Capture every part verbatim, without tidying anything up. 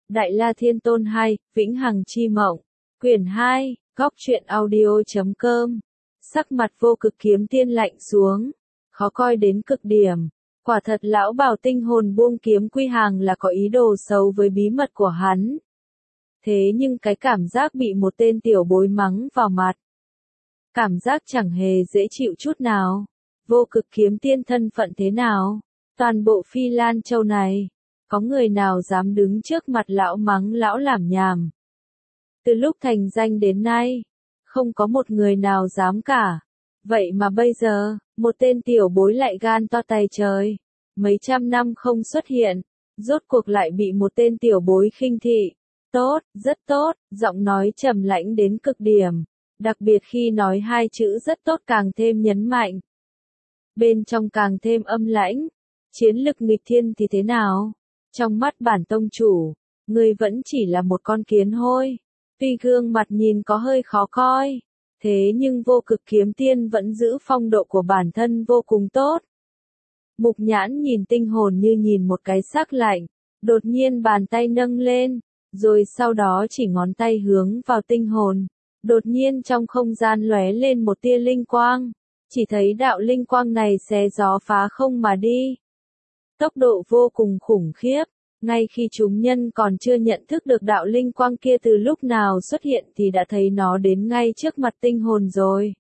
Đại La Thiên Tôn hai, Vĩnh Hằng Chi Mộng. Quyển hai, góc truyện audio.com. Sắc mặt Vô Cực Kiếm Tiên lạnh xuống, khó coi đến cực điểm. Quả thật lão bảo tinh hồn buông kiếm quy hàng là có ý đồ xấu với bí mật của hắn. Thế nhưng cái cảm giác bị một tên tiểu bối mắng vào mặt, cảm giác chẳng hề dễ chịu chút nào. Vô Cực Kiếm Tiên thân phận thế nào? Toàn bộ Phi Lan Châu này, có người nào dám đứng trước mặt lão mắng lão làm nhảm? Từ lúc thành danh đến nay, không có một người nào dám cả. Vậy mà bây giờ, một tên tiểu bối lại gan to tay trời. Mấy trăm năm không xuất hiện, rốt cuộc lại bị một tên tiểu bối khinh thị. Tốt, rất tốt, giọng nói trầm lãnh đến cực điểm. Đặc biệt khi nói hai chữ rất tốt càng thêm nhấn mạnh. Bên trong càng thêm âm lãnh. Chiến lực nghịch thiên thì thế nào? Trong mắt bản tông chủ, ngươi vẫn chỉ là một con kiến hôi. Tuy gương mặt nhìn có hơi khó coi, thế nhưng Vô Cực Kiếm Tiên vẫn giữ phong độ của bản thân vô cùng tốt. Mục Nhãn nhìn tinh hồn như nhìn một cái xác lạnh, đột nhiên bàn tay nâng lên, rồi sau đó chỉ ngón tay hướng vào tinh hồn. Đột nhiên trong không gian lóe lên một tia linh quang, chỉ thấy đạo linh quang này xé gió phá không mà đi. Tốc độ vô cùng khủng khiếp, ngay khi chúng nhân còn chưa nhận thức được đạo linh quang kia từ lúc nào xuất hiện thì đã thấy nó đến ngay trước mặt tinh hồn rồi.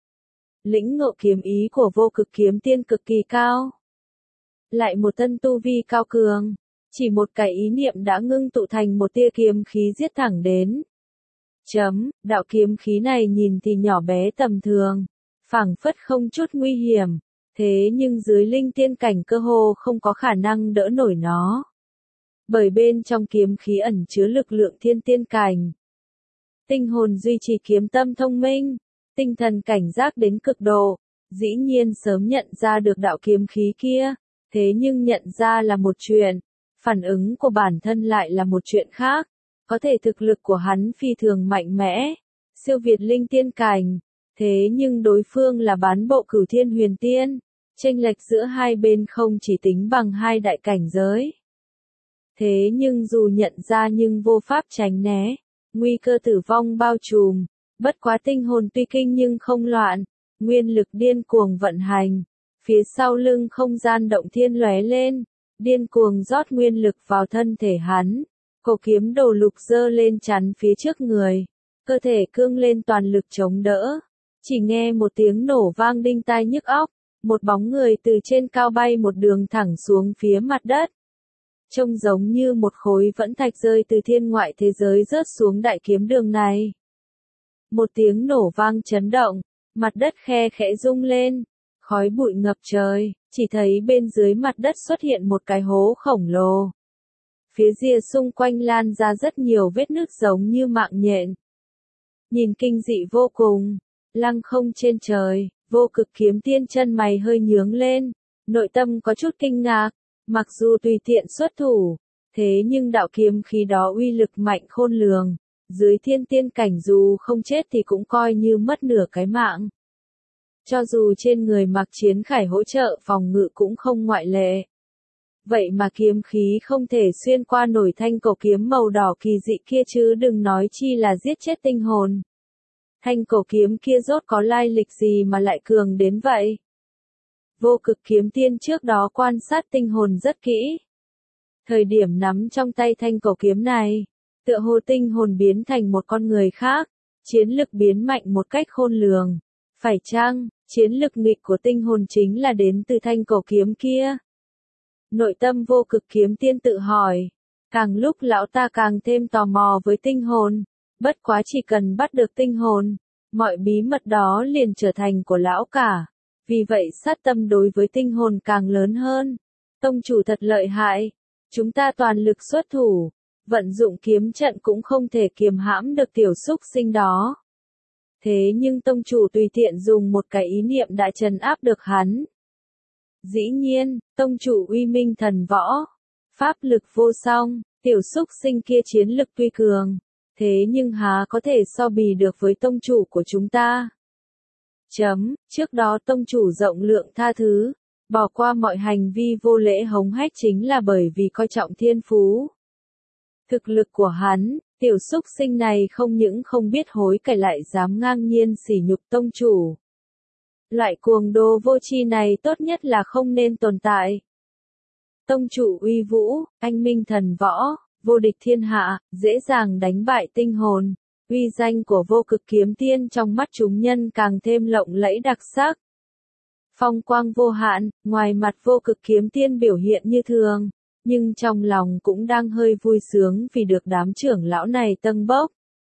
Lĩnh ngộ kiếm ý của Vô Cực Kiếm Tiên cực kỳ cao. Lại một thân tu vi cao cường, chỉ một cái ý niệm đã ngưng tụ thành một tia kiếm khí giết thẳng đến. Chấm, đạo kiếm khí này nhìn thì nhỏ bé tầm thường, phảng phất không chút nguy hiểm, thế nhưng dưới linh tiên cảnh cơ hồ không có khả năng đỡ nổi nó. Bởi bên trong kiếm khí ẩn chứa lực lượng thiên tiên cảnh. Tinh hồn duy trì kiếm tâm thông minh, tinh thần cảnh giác đến cực độ, dĩ nhiên sớm nhận ra được đạo kiếm khí kia, thế nhưng nhận ra là một chuyện, phản ứng của bản thân lại là một chuyện khác. Có thể thực lực của hắn phi thường mạnh mẽ, siêu việt linh tiên cảnh, thế nhưng đối phương là bán bộ Cửu Thiên Huyền Tiên, chênh lệch giữa hai bên không chỉ tính bằng hai đại cảnh giới. Thế nhưng dù nhận ra nhưng vô pháp tránh né, nguy cơ tử vong bao trùm, bất quá tinh hồn tuy kinh nhưng không loạn, nguyên lực điên cuồng vận hành, phía sau lưng không gian động thiên lóe lên, điên cuồng rót nguyên lực vào thân thể hắn. Cổ kiếm đồ lục giơ lên chắn phía trước người, cơ thể cương lên toàn lực chống đỡ. Chỉ nghe một tiếng nổ vang đinh tai nhức óc, một bóng người từ trên cao bay một đường thẳng xuống phía mặt đất. Trông giống như một khối vẫn thạch rơi từ thiên ngoại thế giới rớt xuống đại kiếm đường này. Một tiếng nổ vang chấn động, mặt đất khe khẽ rung lên, khói bụi ngập trời, chỉ thấy bên dưới mặt đất xuất hiện một cái hố khổng lồ. Phía rìa xung quanh lan ra rất nhiều vết nứt giống như mạng nhện. Nhìn kinh dị vô cùng, lăng không trên trời, Vô Cực Kiếm Tiên chân mày hơi nhướng lên, nội tâm có chút kinh ngạc, mặc dù tùy tiện xuất thủ, thế nhưng đạo kiếm khí đó uy lực mạnh khôn lường, dưới thiên tiên cảnh dù không chết thì cũng coi như mất nửa cái mạng. Cho dù trên người mặc chiến khải hỗ trợ phòng ngự cũng không ngoại lệ. Vậy mà kiếm khí không thể xuyên qua nổi thanh cổ kiếm màu đỏ kỳ dị kia chứ đừng nói chi là giết chết tinh hồn. Thanh cổ kiếm kia rốt có lai lịch gì mà lại cường đến vậy? Vô Cực Kiếm Tiên trước đó quan sát tinh hồn rất kỹ. Thời điểm nắm trong tay thanh cổ kiếm này, tựa hồ tinh hồn biến thành một con người khác, chiến lực biến mạnh một cách khôn lường. Phải chăng, chiến lực nghịch của tinh hồn chính là đến từ thanh cổ kiếm kia? Nội tâm Vô Cực Kiếm Tiên tự hỏi, càng lúc lão ta càng thêm tò mò với tinh hồn, bất quá chỉ cần bắt được tinh hồn, mọi bí mật đó liền trở thành của lão cả, vì vậy sát tâm đối với tinh hồn càng lớn hơn. Tông chủ thật lợi hại, chúng ta toàn lực xuất thủ, vận dụng kiếm trận cũng không thể kiềm hãm được tiểu xúc sinh đó. Thế nhưng tông chủ tùy tiện dùng một cái ý niệm đã trấn áp được hắn. Dĩ nhiên, tông chủ uy minh thần võ, pháp lực vô song, tiểu xúc sinh kia chiến lực tuy cường, thế nhưng há có thể so bì được với tông chủ của chúng ta. Chấm, trước đó tông chủ rộng lượng tha thứ, bỏ qua mọi hành vi vô lễ hống hách chính là bởi vì coi trọng thiên phú. Thực lực của hắn, tiểu súc sinh này không những không biết hối cải lại dám ngang nhiên sỉ nhục tông chủ. Loại cuồng đồ vô tri này tốt nhất là không nên tồn tại. Tông chủ uy vũ, anh minh thần võ, vô địch thiên hạ, dễ dàng đánh bại tinh hồn. Uy danh của vô cực kiếm tiên trong mắt chúng nhân càng thêm lộng lẫy đặc sắc. Phong quang vô hạn, ngoài mặt vô cực kiếm tiên biểu hiện như thường, nhưng trong lòng cũng đang hơi vui sướng vì được đám trưởng lão này tâng bốc.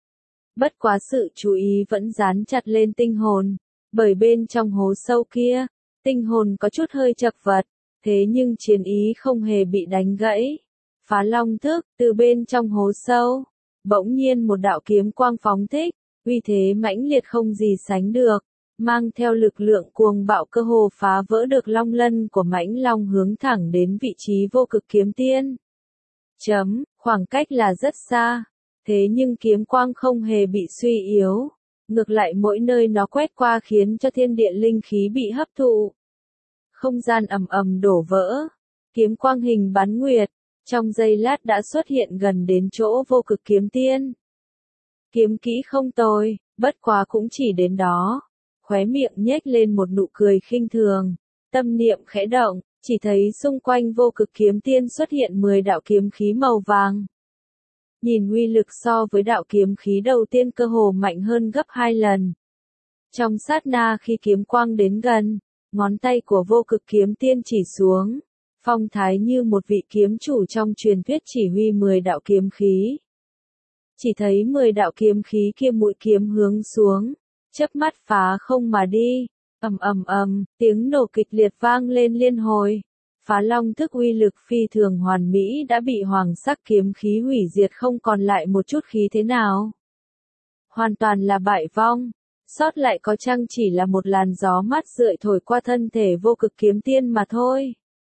Bất quá sự chú ý vẫn dán chặt lên tinh hồn, bởi bên trong hố sâu kia, tinh hồn có chút hơi chật vật, thế nhưng chiến ý không hề bị đánh gãy. Phá long thức, từ bên trong hố sâu, bỗng nhiên một đạo kiếm quang phóng thích, uy thế mãnh liệt không gì sánh được, mang theo lực lượng cuồng bạo cơ hồ phá vỡ được long lân của mãnh long hướng thẳng đến vị trí vô cực kiếm tiên. Chấm, khoảng cách là rất xa, thế nhưng kiếm quang không hề bị suy yếu, ngược lại mỗi nơi nó quét qua khiến cho thiên địa linh khí bị hấp thụ. Không gian ầm ầm đổ vỡ, kiếm quang hình bán nguyệt, trong giây lát đã xuất hiện gần đến chỗ vô cực kiếm tiên. Kiếm kỹ không tồi, bất quá cũng chỉ đến đó. Khóe miệng nhếch lên một nụ cười khinh thường, tâm niệm khẽ động, chỉ thấy xung quanh vô cực kiếm tiên xuất hiện mười đạo kiếm khí màu vàng. Nhìn uy lực so với đạo kiếm khí đầu tiên cơ hồ mạnh hơn gấp hai lần. Trong sát na khi kiếm quang đến gần, ngón tay của vô cực kiếm tiên chỉ xuống, phong thái như một vị kiếm chủ trong truyền thuyết chỉ huy mười đạo kiếm khí. Chỉ thấy mười đạo kiếm khí kia mũi kiếm hướng xuống, chớp mắt phá không mà đi, ầm ầm ầm, tiếng nổ kịch liệt vang lên liên hồi. Phá long thức uy lực phi thường hoàn mỹ đã bị hoàng sắc kiếm khí hủy diệt không còn lại một chút khí thế nào. Hoàn toàn là bại vong, sót lại có chăng chỉ là một làn gió mát rượi thổi qua thân thể vô cực kiếm tiên mà thôi.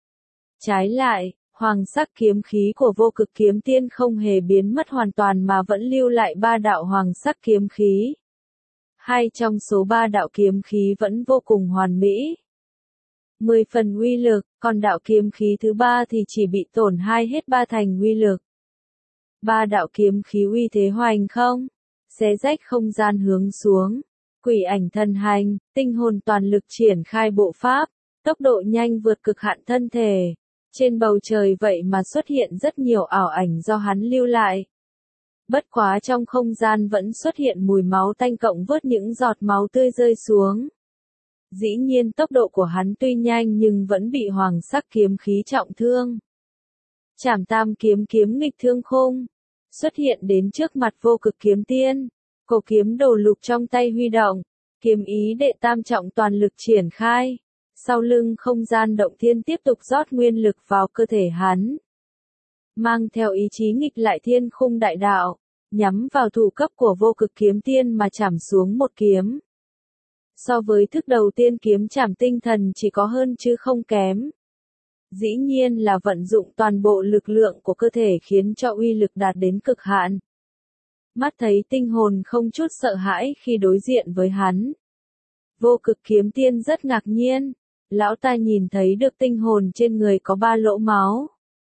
Trái lại, hoàng sắc kiếm khí của vô cực kiếm tiên không hề biến mất hoàn toàn mà vẫn lưu lại ba đạo hoàng sắc kiếm khí. Hai trong số ba đạo kiếm khí vẫn vô cùng hoàn mỹ. Mười phần uy lực, còn đạo kiếm khí thứ ba thì chỉ bị tổn hai hết ba thành uy lực. Ba đạo kiếm khí uy thế hoành không, xé rách không gian hướng xuống. Quỷ ảnh thần hành, tinh hồn toàn lực triển khai bộ pháp, tốc độ nhanh vượt cực hạn thân thể. Trên bầu trời vậy mà xuất hiện rất nhiều ảo ảnh do hắn lưu lại. Bất quá trong không gian vẫn xuất hiện mùi máu tanh cộng vớt những giọt máu tươi rơi xuống. Dĩ nhiên tốc độ của hắn tuy nhanh nhưng vẫn bị hoàng sắc kiếm khí trọng thương. Trảm tam kiếm kiếm nghịch thương khung, xuất hiện đến trước mặt vô cực kiếm tiên, cổ kiếm đồ lục trong tay huy động, kiếm ý đệ tam trọng toàn lực triển khai. Sau lưng không gian động thiên tiếp tục rót nguyên lực vào cơ thể hắn. Mang theo ý chí nghịch lại thiên khung đại đạo, nhắm vào thủ cấp của vô cực kiếm tiên mà chảm xuống một kiếm. So với thức đầu tiên kiếm chảm tinh thần chỉ có hơn chứ không kém. Dĩ nhiên là vận dụng toàn bộ lực lượng của cơ thể khiến cho uy lực đạt đến cực hạn. Mắt thấy tinh hồn không chút sợ hãi khi đối diện với hắn. Vô cực kiếm tiên rất ngạc nhiên. Lão ta nhìn thấy được tinh hồn trên người có ba lỗ máu.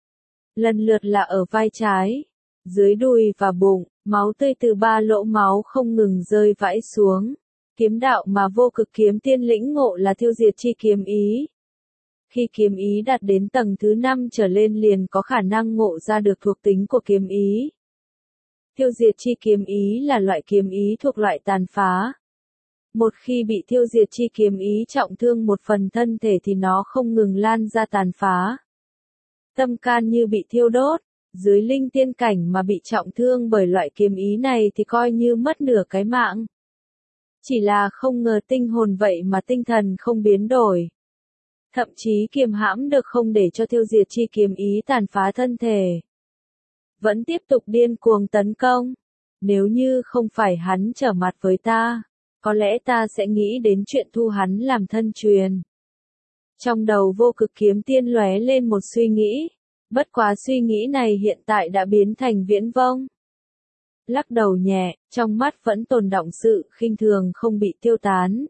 Lần lượt là ở vai trái, dưới đùi và bụng, máu tươi từ ba lỗ máu không ngừng rơi vãi xuống. Kiếm đạo mà vô cực kiếm tiên lĩnh ngộ là thiêu diệt chi kiếm ý. Khi kiếm ý đạt đến tầng thứ năm trở lên liền có khả năng ngộ ra được thuộc tính của kiếm ý. Thiêu diệt chi kiếm ý là loại kiếm ý thuộc loại tàn phá. Một khi bị thiêu diệt chi kiếm ý trọng thương một phần thân thể thì nó không ngừng lan ra tàn phá. Tâm can như bị thiêu đốt, dưới linh tiên cảnh mà bị trọng thương bởi loại kiếm ý này thì coi như mất nửa cái mạng. Chỉ là không ngờ tinh hồn vậy mà tinh thần không biến đổi. Thậm chí kiềm hãm được không để cho thiêu diệt chi kiếm ý tàn phá thân thể. Vẫn tiếp tục điên cuồng tấn công. Nếu như không phải hắn trở mặt với ta, có lẽ ta sẽ nghĩ đến chuyện thu hắn làm thân truyền. Trong đầu vô cực kiếm tiên lóe lên một suy nghĩ. Bất quá suy nghĩ này hiện tại đã biến thành viễn vông. Lắc đầu nhẹ, trong mắt vẫn tồn đọng sự khinh thường không bị tiêu tán.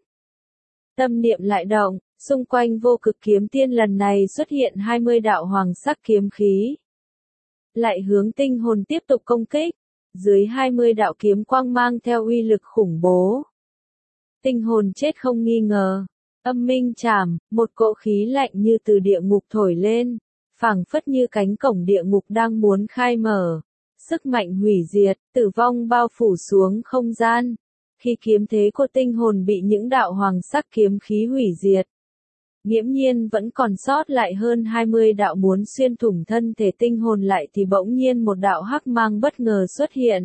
Tâm niệm lại động, xung quanh vô cực kiếm tiên lần này xuất hiện hai mươi đạo hoàng sắc kiếm khí. lại hướng tinh hồn tiếp tục công kích. Dưới hai mươi đạo kiếm quang mang theo uy lực khủng bố. Tinh hồn chết không nghi ngờ. Âm minh chảm, một cỗ khí lạnh như từ địa ngục thổi lên, phảng phất như cánh cổng địa ngục đang muốn khai mở. Sức mạnh hủy diệt, tử vong bao phủ xuống không gian. Khi kiếm thế của tinh hồn bị những đạo hoàng sắc kiếm khí hủy diệt, nghiễm nhiên vẫn còn sót lại hơn hai mươi đạo muốn xuyên thủng thân thể tinh hồn lại thì bỗng nhiên một đạo hắc mang bất ngờ xuất hiện.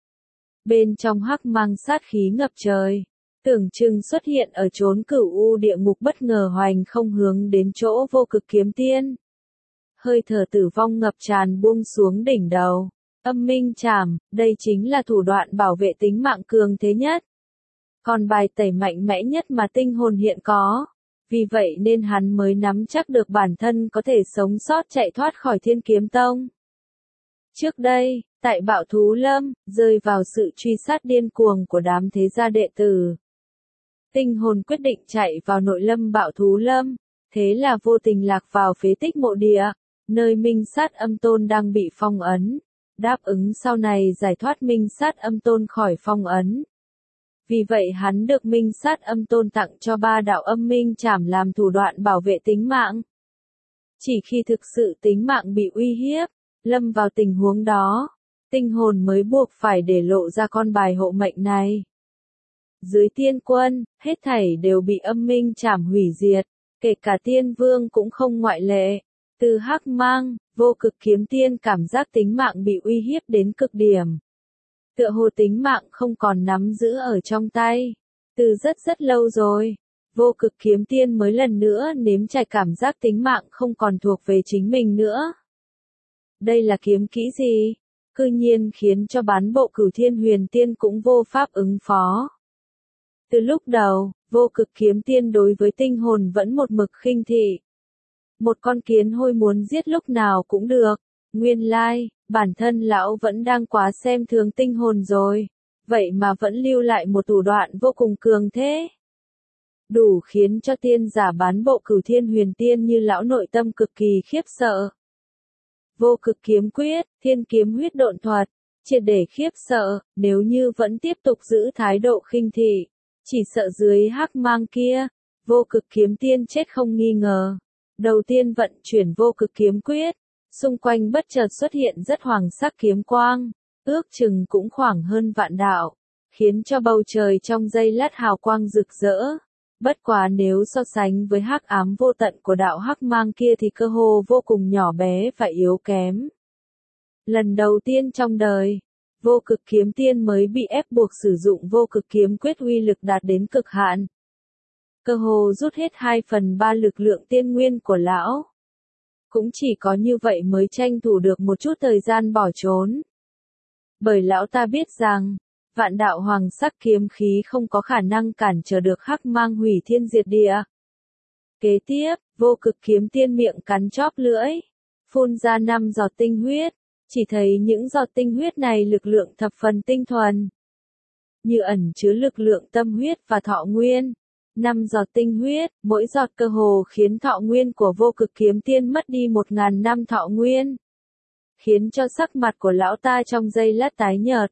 Bên trong hắc mang sát khí ngập trời, tưởng chừng xuất hiện ở chốn cửu u địa ngục bất ngờ hoành không hướng đến chỗ vô cực kiếm tiên. Hơi thở tử vong ngập tràn buông xuống đỉnh đầu. Âm minh chảm, đây chính là thủ đoạn bảo vệ tính mạng cường thế nhất. Còn bài tẩy mạnh mẽ nhất mà tinh hồn hiện có. Vì vậy nên hắn mới nắm chắc được bản thân có thể sống sót chạy thoát khỏi Thiên Kiếm Tông. Trước đây, tại Bạo Thú Lâm, rơi vào sự truy sát điên cuồng của đám thế gia đệ tử. Tinh hồn quyết định chạy vào nội lâm Bạo Thú Lâm, thế là vô tình lạc vào phế tích mộ địa, nơi Minh Sát Âm Tôn đang bị phong ấn. Đáp ứng sau này giải thoát Minh Sát Âm Tôn khỏi phong ấn. Vì vậy hắn được Minh Sát Âm Tôn tặng cho ba đạo âm minh chảm làm thủ đoạn bảo vệ tính mạng. Chỉ khi thực sự tính mạng bị uy hiếp, lâm vào tình huống đó, tinh hồn mới buộc phải để lộ ra con bài hộ mệnh này. Dưới tiên quân, hết thảy đều bị âm minh chảm hủy diệt, kể cả tiên vương cũng không ngoại lệ. Từ hắc mang, vô cực kiếm tiên cảm giác tính mạng bị uy hiếp đến cực điểm. Tựa hồ tính mạng không còn nắm giữ ở trong tay. Từ rất rất lâu rồi, vô cực kiếm tiên mới lần nữa nếm trải cảm giác tính mạng không còn thuộc về chính mình nữa. Đây là kiếm kỹ gì? Cư nhiên khiến cho bán bộ Cửu Thiên Huyền Tiên cũng vô pháp ứng phó. Từ lúc đầu, vô cực kiếm tiên đối với tinh hồn vẫn một mực khinh thị. Một con kiến hôi muốn giết lúc nào cũng được. Nguyên lai, bản thân lão vẫn đang quá xem thường tinh hồn rồi. Vậy mà vẫn lưu lại một thủ đoạn vô cùng cường thế. Đủ khiến cho tiên giả bán bộ Cửu Thiên Huyền Tiên như lão nội tâm cực kỳ khiếp sợ. Vô cực kiếm quyết, thiên kiếm huyết độn thuật, triệt để khiếp sợ, nếu như vẫn tiếp tục giữ thái độ khinh thị, chỉ sợ dưới hắc mang kia, vô cực kiếm tiên chết không nghi ngờ. Đầu tiên vận chuyển vô cực kiếm quyết, xung quanh bất chợt xuất hiện rất hoàng sắc kiếm quang, ước chừng cũng khoảng hơn vạn đạo, khiến cho bầu trời trong giây lát hào quang rực rỡ. Bất quá nếu so sánh với hắc ám vô tận của đạo hắc mang kia thì cơ hồ vô cùng nhỏ bé và yếu kém. Lần đầu tiên trong đời, vô cực kiếm tiên mới bị ép buộc sử dụng vô cực kiếm quyết uy lực đạt đến cực hạn. Cơ hồ rút hết hai phần ba lực lượng tiên nguyên của lão. Cũng chỉ có như vậy mới tranh thủ được một chút thời gian bỏ trốn. Bởi lão ta biết rằng, vạn đạo hoàng sắc kiếm khí không có khả năng cản trở được hắc mang hủy thiên diệt địa. Kế tiếp, vô cực kiếm tiên miệng cắn chóp lưỡi, phun ra năm giọt tinh huyết, chỉ thấy những giọt tinh huyết này lực lượng thập phần tinh thuần. Như ẩn chứa lực lượng tâm huyết và thọ nguyên. Năm giọt tinh huyết, mỗi giọt cơ hồ khiến thọ nguyên của vô cực kiếm tiên mất đi một ngàn năm thọ nguyên. Khiến cho sắc mặt của lão ta trong giây lát tái nhợt.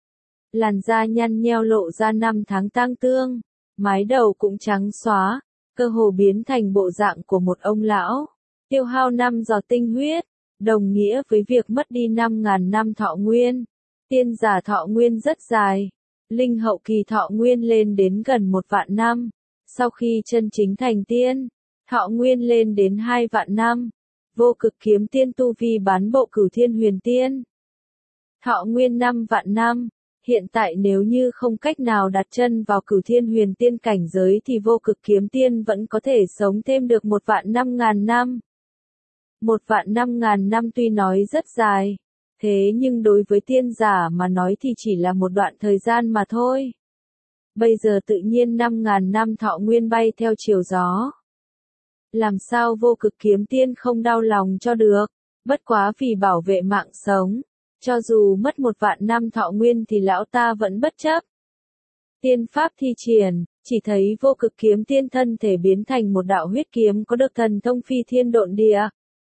Làn da nhăn nheo lộ ra năm tháng tang tương, mái đầu cũng trắng xóa, cơ hồ biến thành bộ dạng của một ông lão. Tiêu hao năm giọt tinh huyết, đồng nghĩa với việc mất đi năm ngàn năm thọ nguyên. Tiên giả thọ nguyên rất dài, linh hậu kỳ thọ nguyên lên đến gần một vạn năm. Sau khi chân chính thành tiên, thọ nguyên lên đến hai vạn năm. Vô cực kiếm tiên tu vi bán bộ Cửu Thiên Huyền Tiên. Thọ nguyên năm vạn năm. Hiện tại nếu như không cách nào đặt chân vào Cửu Thiên Huyền Tiên cảnh giới thì vô cực kiếm tiên vẫn có thể sống thêm được một vạn năm ngàn năm. Một vạn năm ngàn năm tuy nói rất dài, thế nhưng đối với tiên giả mà nói thì chỉ là một đoạn thời gian mà thôi. Bây giờ tự nhiên năm ngàn năm thọ nguyên bay theo chiều gió. Làm sao vô cực kiếm tiên không đau lòng cho được, bất quá vì bảo vệ mạng sống. Cho dù mất một vạn năm thọ nguyên thì lão ta vẫn bất chấp. Tiên pháp thi triển, chỉ thấy vô cực kiếm tiên thân thể biến thành một đạo huyết kiếm có được thần thông phi thiên độn địa.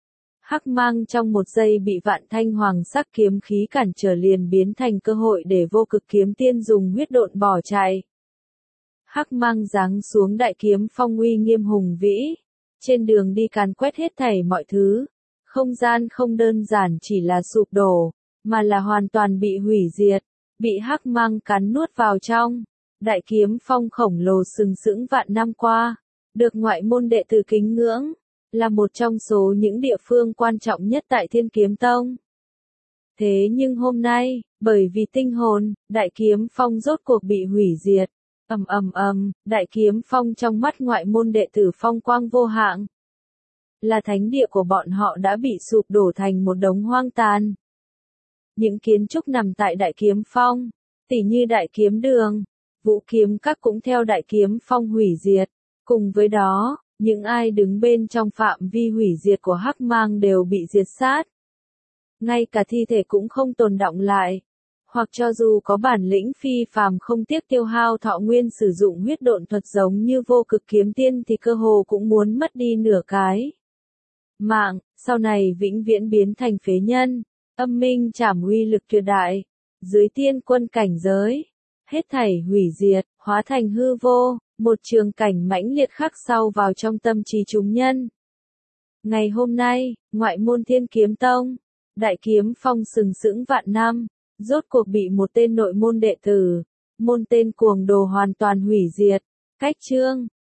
Hắc mang trong một giây bị vạn thanh hoàng sắc kiếm khí cản trở liền biến thành cơ hội để vô cực kiếm tiên dùng huyết độn bỏ chạy. Hắc mang giáng xuống đại kiếm phong uy nghiêm hùng vĩ, trên đường đi càn quét hết thảy mọi thứ. Không gian không đơn giản chỉ là sụp đổ, mà là hoàn toàn bị hủy diệt, bị hắc mang cắn nuốt vào trong. Đại kiếm phong khổng lồ sừng sững vạn năm qua, được ngoại môn đệ tử kính ngưỡng, là một trong số những địa phương quan trọng nhất tại Thiên Kiếm Tông. Thế nhưng hôm nay, bởi vì tinh hồn, đại kiếm phong rốt cuộc bị hủy diệt. Ầm ầm ầm, đại kiếm phong trong mắt ngoại môn đệ tử phong quang vô hạn. Là thánh địa của bọn họ đã bị sụp đổ thành một đống hoang tàn. Những kiến trúc nằm tại đại kiếm phong, tỉ như đại kiếm đường, vũ kiếm các cũng theo đại kiếm phong hủy diệt. Cùng với đó, những ai đứng bên trong phạm vi hủy diệt của hắc mang đều bị diệt sát. Ngay cả thi thể cũng không tồn đọng lại. Hoặc cho dù có bản lĩnh phi phàm không tiếc tiêu hao thọ nguyên sử dụng huyết độn thuật giống như vô cực kiếm tiên thì cơ hồ cũng muốn mất đi nửa cái mạng, sau này vĩnh viễn biến thành phế nhân. Âm minh trảm uy lực tuyệt đại, dưới tiên quân cảnh giới, hết thảy hủy diệt, hóa thành hư vô, một trường cảnh mãnh liệt khắc sâu vào trong tâm trí chúng nhân. Ngày hôm nay, ngoại môn Thiên Kiếm Tông, đại kiếm phong sừng sững vạn năm, rốt cuộc bị một tên nội môn đệ tử, môn tên cuồng đồ hoàn toàn hủy diệt. Cách chương